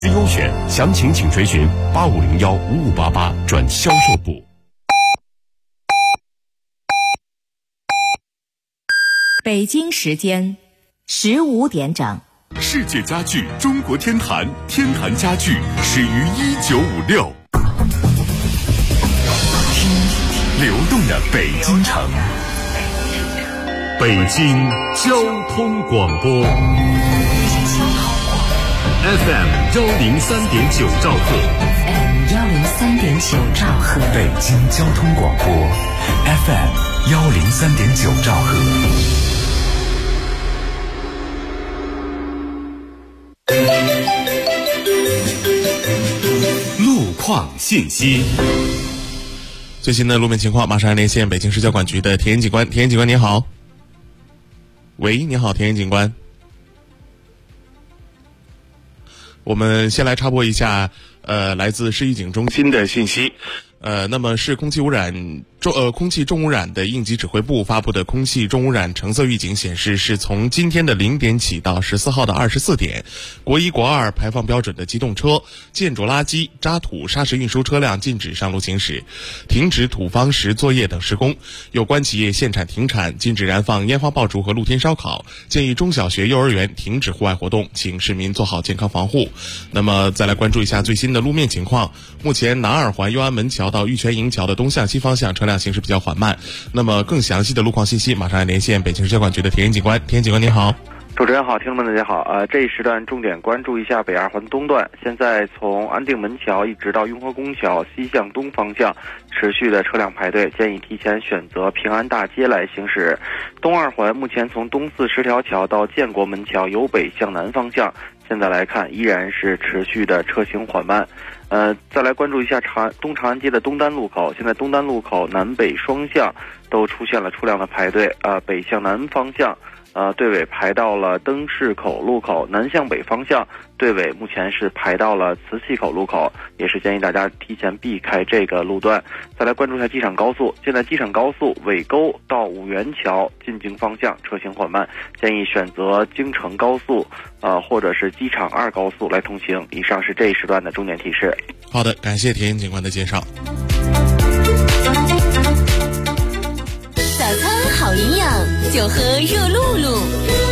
优选，详情请垂询85015588转销售部。 北京时间15点整。 世界家具中国天坛，天坛家具始于1956。听流动的北京城，北京交通广播 FM 103.9兆赫 103.9兆赫， 北京交通广播 FM 103.9兆赫。 路况信息， 最新的路面情况马上连线北京市交管局的田岩警官。田岩警官您好。喂，你好，田岩警官。我们先来插播一下来自市预警中心的信息。那么是空气重污染的应急指挥部发布的空气重污染橙色预警显示，是从今天的0点起到14号的24点，国1、国2排放标准的机动车、建筑垃圾、渣土、砂石运输车辆禁止上路行驶，停止土方石作业等施工。有关企业限产停产，禁止燃放烟花爆竹和露天烧烤，建议中小学、幼儿园停止户外活动，请市民做好健康防护。那么再来关注一下最新的路面情况。目前南二环右安门桥到玉泉营桥的东向西方向车辆行驶比较缓慢。那么更详细的路况信息马上来连线北京市交管局的田岩警官。田岩警官您好。 主持人好，听众们大家好。这一时段重点关注一下北二环东段，现在从安定门桥一直到雍和宫桥西向东方向持续的车辆排队，建议提前选择平安大街来行驶。东二环目前从东四十条桥到建国门桥由北向南方向，现在来看依然是持续的车行缓慢。再来关注一下东长安街的东单路口，现在东单路口南北双向都出现了出量的排队，北向南方向队尾排到了灯市口路口，南向北方向队尾目前是排到了磁器口路口，也是建议大家提前避开这个路段。再来关注一下机场高速，现在机场高速尾沟到五元桥进京方向车行缓慢，建议选择京承高速或者是机场2高速来通行。以上是这一时段的重点提示。 好的，感谢田岩警官的介绍。 早餐好营养，就喝热露露。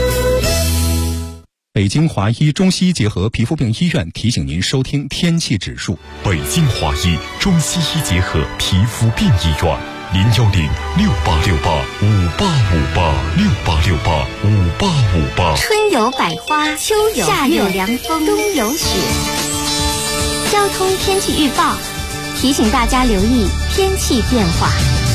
北京华医中西医结合皮肤病医院提醒您收听天气指数。 北京华医中西医结合皮肤病医院，0106868586868685858。 春有百花，秋有夏有凉风，冬有雪。交通天气预报提醒大家留意天气变化。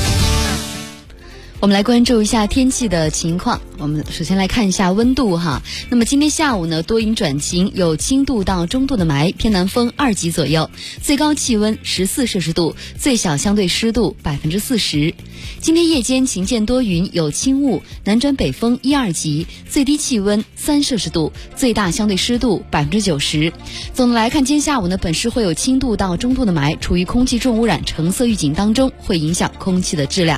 我们来关注一下天气的情况。我们首先来看一下温度哈。那么今天下午呢，多云转晴，有轻度到中度的霾，偏南风2级左右，最高气温14摄氏度，最小相对湿度40%。今天夜间晴间多云，有轻雾，南转北风1、2级，最低气温3摄氏度，最大相对湿度90%。总的来看，今天下午呢，本市会有轻度到中度的霾，处于空气重污染橙色预警当中，会影响空气的质量。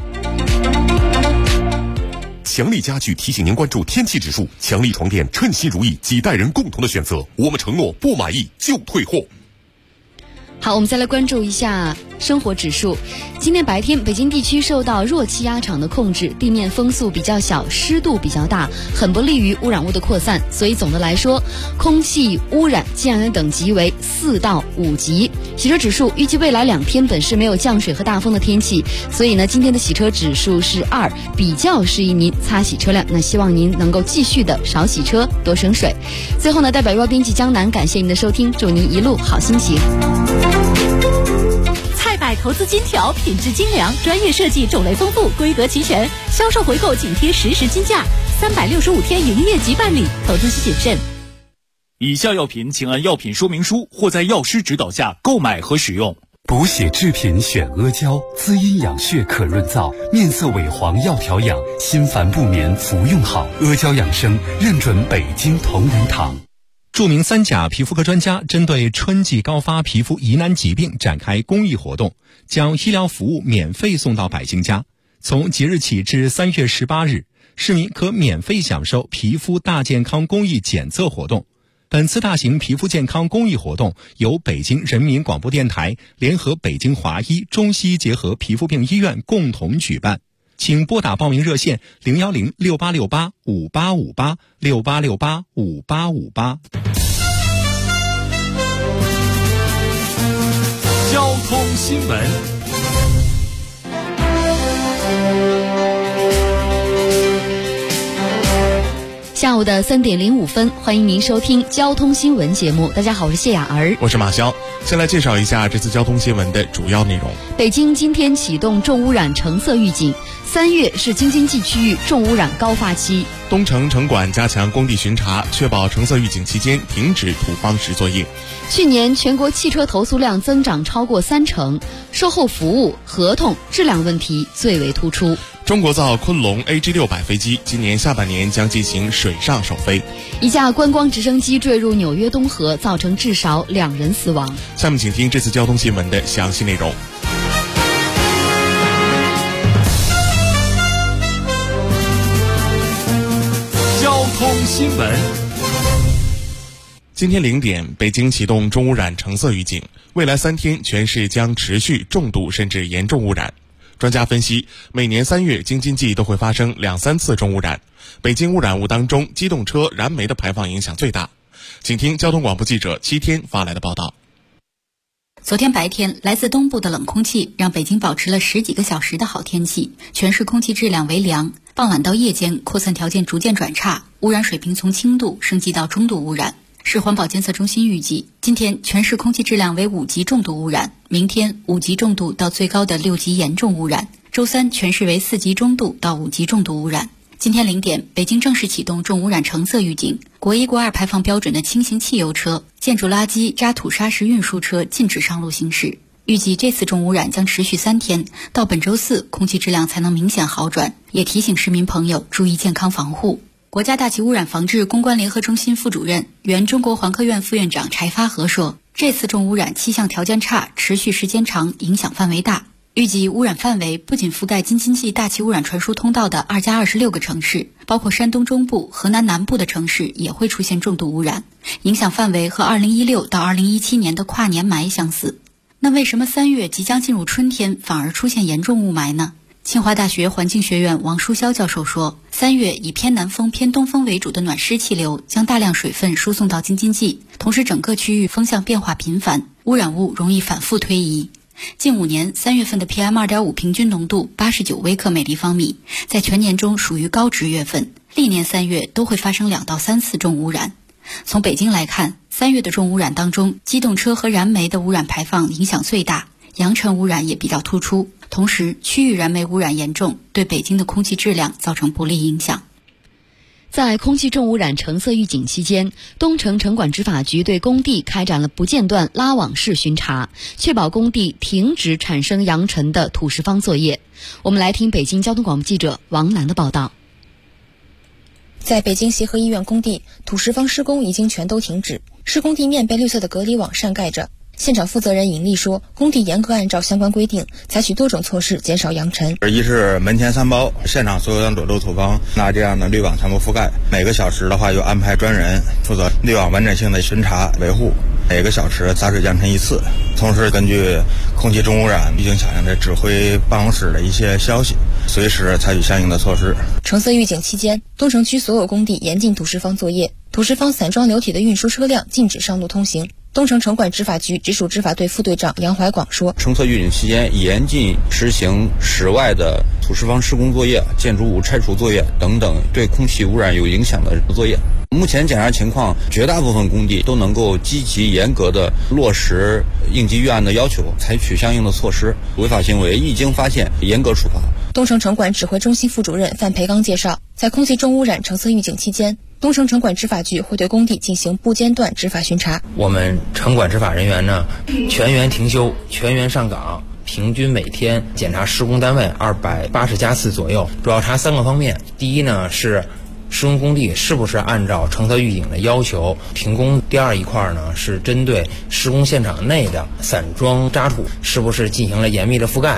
强力家具提醒您关注天气指数，强力床垫称心如意，几代人共同的选择，我们承诺不满意就退货。 好，我们再来关注一下生活指数。今天白天，北京地区受到弱气压场的控制，地面风速比较小，湿度比较大，很不利于污染物的扩散。所以总的来说，空气污染建言等级为4到5级。洗车指数预计未来2天本市没有降水和大风的天气，所以呢，今天的洗车指数是2，比较适宜您擦洗车辆。那希望您能够继续的少洗车，多省水。最后呢，代表日报编辑江南感谢您的收听，祝您一路好心情。 菜百投资金条，品质精良，专业设计，种类丰富，规格齐全，销售回购紧贴实时金价，365天营业即办理，投资需谨慎。 以下药品请按药品说明书或在药师指导下购买和使用。 补血制品选阿胶，滋阴养血可润燥，面色萎黄要调养，心烦不眠服用好。阿胶养生认准北京同仁堂。 著名3甲皮肤科专家针对春季高发皮肤疑难疾病展开公益活动，将医疗服务免费送到百姓家。从即日起至3月18日，市民可免费享受皮肤大健康公益检测活动。 本次大型皮肤健康公益活动由北京人民广播电台联合北京华医中西医结合皮肤病医院共同举办，请拨打报名热线01068685858 68685858。 交通新闻。 下午的3点05分，欢迎您收听交通新闻节目。大家好，我是谢雅儿， 我是马潇。先来介绍一下这次交通新闻的主要内容。 北京今天启动重污染橙色预警，3月是京津冀区域重污染高发期。 东城城管加强工地巡查，确保橙色预警期间停止土方石作业。 去年全国汽车投诉量增长超过30%，售后服务、合同、质量问题最为突出。 中国造昆龙 AG600 飞机今年下半年将进行水上首飞。 一架观光直升机坠入纽约东河，造成至少2人死亡。 下面请听这次交通新闻的详细内容。 交通新闻。 今天0点，北京启动重污染橙色预警，未来3天全市将持续重度甚至严重污染。专家分析，每年3月京津冀都会发生2-3次重污染，北京污染物当中机动车、燃煤的排放影响最大。请听交通广播记者7天发来的报道。 昨天白天，来自东部的冷空气让北京保持了10几个小时的好天气，全市空气质量为良。傍晚到夜间，扩散条件逐渐转差，污染水平从轻度升级到中度污染。市环保监测中心预计，今天全市空气质量为5级重度污染，明天5级重度到最高的6级严重污染，周三全市为4级中度到5级重度污染。今天0点，北京正式启动重污染橙色预警，国1、国2排放标准的轻型汽油车、建筑垃圾、渣土砂石运输车禁止上路行驶。预计这次重污染将持续3天，到本周4空气质量才能明显好转，也提醒市民朋友注意健康防护。国家大气污染防治攻关联合中心副主任、原中国环科院副院长柴发和说，这次重污染气象条件差，持续时间长，影响范围大。预计污染范围不仅覆盖京津冀大气污染传输通道的2+26个城市，包括山东中部、河南南部的城市也会出现重度污染，影响范围和2016到2017年的跨年霾相似。那为什么3月即将进入春天反而出现严重雾霾呢？清华大学环境学院王书潇教授说，3月以偏南风偏东风为主的暖湿气流将大量水分输送到京津冀，同时整个区域风向变化频繁，污染物容易反复推移。近5年3月份的 PM2.5 平均浓度89微克每立方米，在全年中属于高值月份，历年3月都会发生2到3次重污染。从北京来看，3月的重污染当中，机动车和燃煤的污染排放影响最大，扬尘污染也比较突出，同时区域燃煤污染严重，对北京的空气质量造成不利影响。 在空气重污染橙色预警期间，东城城管执法局对工地开展了不间断拉网式巡查，确保工地停止产生扬尘的土石方作业。我们来听北京交通广播记者王楠的报道。 在北京协和医院工地，土石方施工已经全都停止，施工地面被绿色的隔离网扇盖着。现场负责人尹丽说，工地严格按照相关规定，采取多种措施减少扬尘。 一是门前3包，现场所有的裸露土方拿这样的滤网全部覆盖。每个小时的话，又安排专人负责滤网完整性的巡查维护，每个小时洒水降尘1次。同时根据空气重污染预警小型的指挥办公室的一些消息，随时采取相应的措施。 橙色预警期间，东城区所有工地严禁土石方作业，土石方散装流体的运输车辆禁止上路通行。东城城管执法局直属执法队副队长杨怀广说， 橙色预警期间严禁实行室外的土石方施工作业、建筑物拆除作业等等对空气污染有影响的作业。目前检查情况，绝大部分工地都能够积极严格的落实应急预案的要求，采取相应的措施，违法行为一经发现严格处罚。 东城城管指挥中心副主任范培刚介绍，在空气重污染橙色预警期间，东城城管执法局会对工地进行不间断执法巡查。 我们城管执法人员呢，全员停休，全员上岗，平均每天检查施工单位280加次左右，主要查3个方面。第一呢是施工工地是不是按照橙色预警的要求停工。第二一块呢是针对施工现场内的散装渣土是不是进行了严密的覆盖。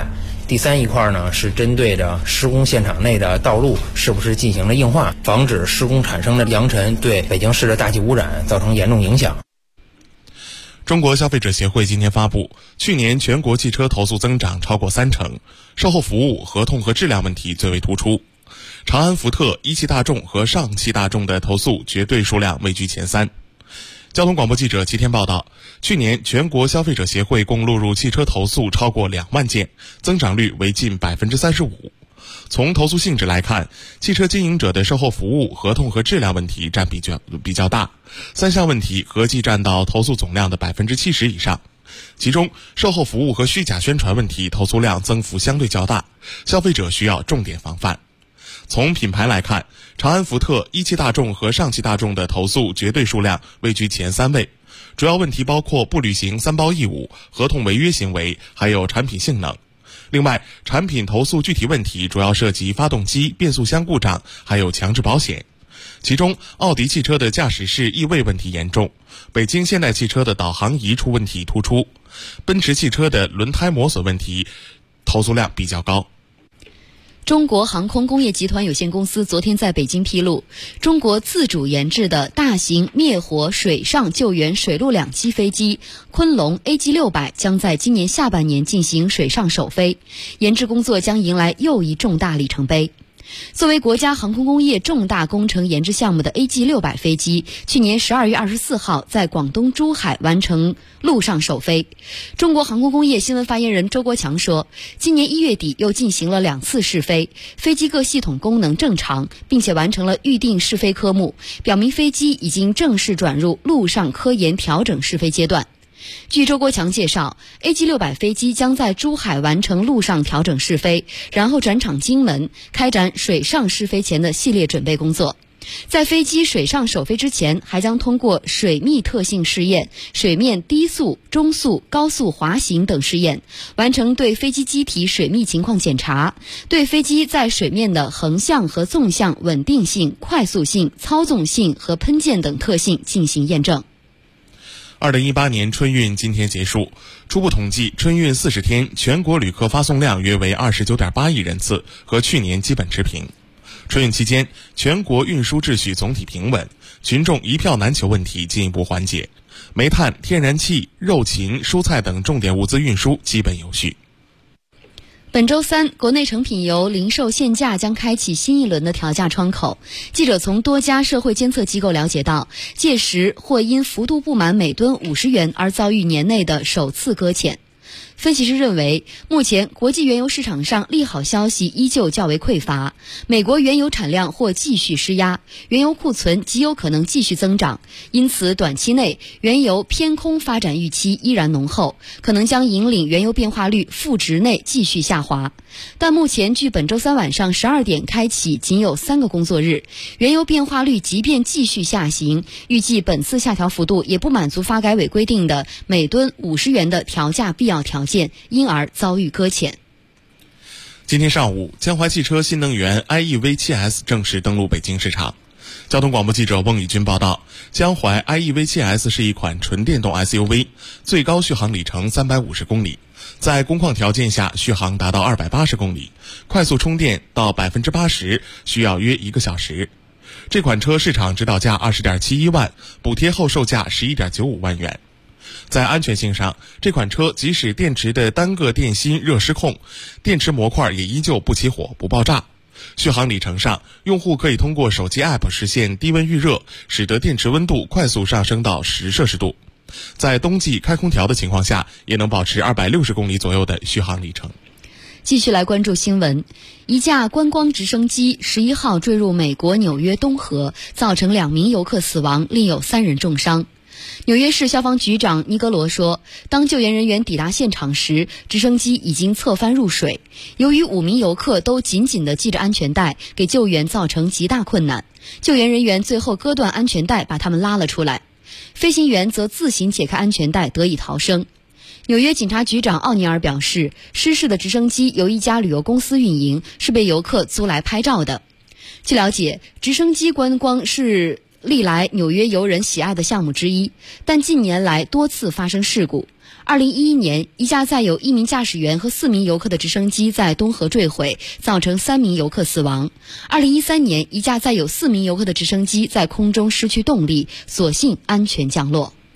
第3一块呢是针对着施工现场内的道路是不是进行了硬化，防止施工产生的扬尘对北京市的大气污染造成严重影响。 中国消费者协会今天发布，去年全国汽车投诉增长超过30%，售后服务、合同和质量问题最为突出。长安福特、一汽大众和上汽大众的投诉绝对数量位居前3。交通广播记者齐天报道，去年全国消费者协会共录入汽车投诉超过2万件，增长率为近35%。从投诉性质来看，汽车经营者的售后服务、合同和质量问题占比较大，3项问题合计占到投诉总量的70%以上。其中，售后服务和虚假宣传问题投诉量增幅相对较大，消费者需要重点防范。从品牌来看，长安福特、一汽大众和上汽大众的投诉绝对数量位居前3位，主要问题包括不履行3包义务、合同违约行为，还有产品性能。另外，产品投诉具体问题主要涉及发动机、变速箱故障，还有强制保险。其中，奥迪汽车的驾驶室异味问题严重，北京现代汽车的导航仪出问题突出，奔驰汽车的轮胎磨损问题投诉量比较高。 中国航空工业集团有限公司昨天在北京披露，中国自主研制的大型灭火水上救援水陆两栖飞机昆龙 AG600 将在今年下半年进行水上首飞，研制工作将迎来又一重大里程碑。作为国家航空工业重大工程研制项目的 AG600 飞机，去年12月24号在广东珠海完成陆上首飞。中国航空工业新闻发言人周国强说，今年1月底又进行了2次试飞，飞机各系统功能正常，并且完成了预定试飞科目，表明飞机已经正式转入陆上科研调整试飞阶段。据周国强介绍， AG600 飞机将在珠海完成陆上调整试飞，然后转场金门，开展水上试飞前的系列准备工作。在飞机水上首飞之前，还将通过水密特性试验、水面低速、中速、高速滑行等试验，完成对飞机机体水密情况检查，对飞机在水面的横向和纵向稳定性、快速性、操纵性和喷溅等特性进行验证。 2018年春运今天结束，初步统计，春运40天，全国旅客发送量约为29.8亿人次，和去年基本持平。春运期间，全国运输秩序总体平稳，群众一票难求问题进一步缓解，煤炭、天然气、肉禽、蔬菜等重点物资运输基本有序。 本周3，国内成品油零售限价将开启新一轮的调价窗口。记者从多家社会监测机构了解到，届时或因幅度不满每吨50元而遭遇年内的首次搁浅。分析师认为，目前国际原油市场上利好消息依旧较为匮乏，美国原油产量或继续施压，原油库存极有可能继续增长，因此短期内原油偏空发展预期依然浓厚，可能将引领原油变化率负值内继续下滑。但目前距本周3晚上12点开启仅有3个工作日，原油变化率即便继续下行，预计本次下调幅度也不满足发改委规定的每吨50元的调价必要条件，因而遭遇搁浅。 今天上午，江淮汽车新能源 IEV7S 正式登陆北京市场。交通广播记者翁以军报道，江淮 IEV7S 是一款纯电动 SUV， 最高续航里程350公里，在工况条件下续航达到280公里，快速充电到 80% 需要约1个小时。这款车市场指导价 20.71 万，补贴后售价 11.95 万元。在安全性上，这款车即使电池的单个电芯热失控，电池模块也依旧不起火不爆炸。续航里程上，用户可以通过手机 App 实现低温预热，使得电池温度快速上升到10摄氏度。在冬季开空调的情况下，也能保持260公里左右的续航里程。 继续来关注新闻，一架观光直升机11号坠入美国纽约东河，造成2名游客死亡，另有3人重伤。纽约市消防局长尼格罗说，当救援人员抵达现场时，直升机已经侧翻入水。由于5名游客都紧紧地系着安全带，给救援造成极大困难。救援人员最后割断安全带，把他们拉了出来。飞行员则自行解开安全带，得以逃生。纽约警察局长奥尼尔表示，失事的直升机由一家旅游公司运营，是被游客租来拍照的。据了解，直升机观光是历来纽约游人喜爱的项目之一，但近年来多次发生事故。2011年，一架载有1名驾驶员和4名游客的直升机在东河坠毁，造成3名游客死亡。2013年，一架载有4名游客的直升机在空中失去动力，所幸安全降落。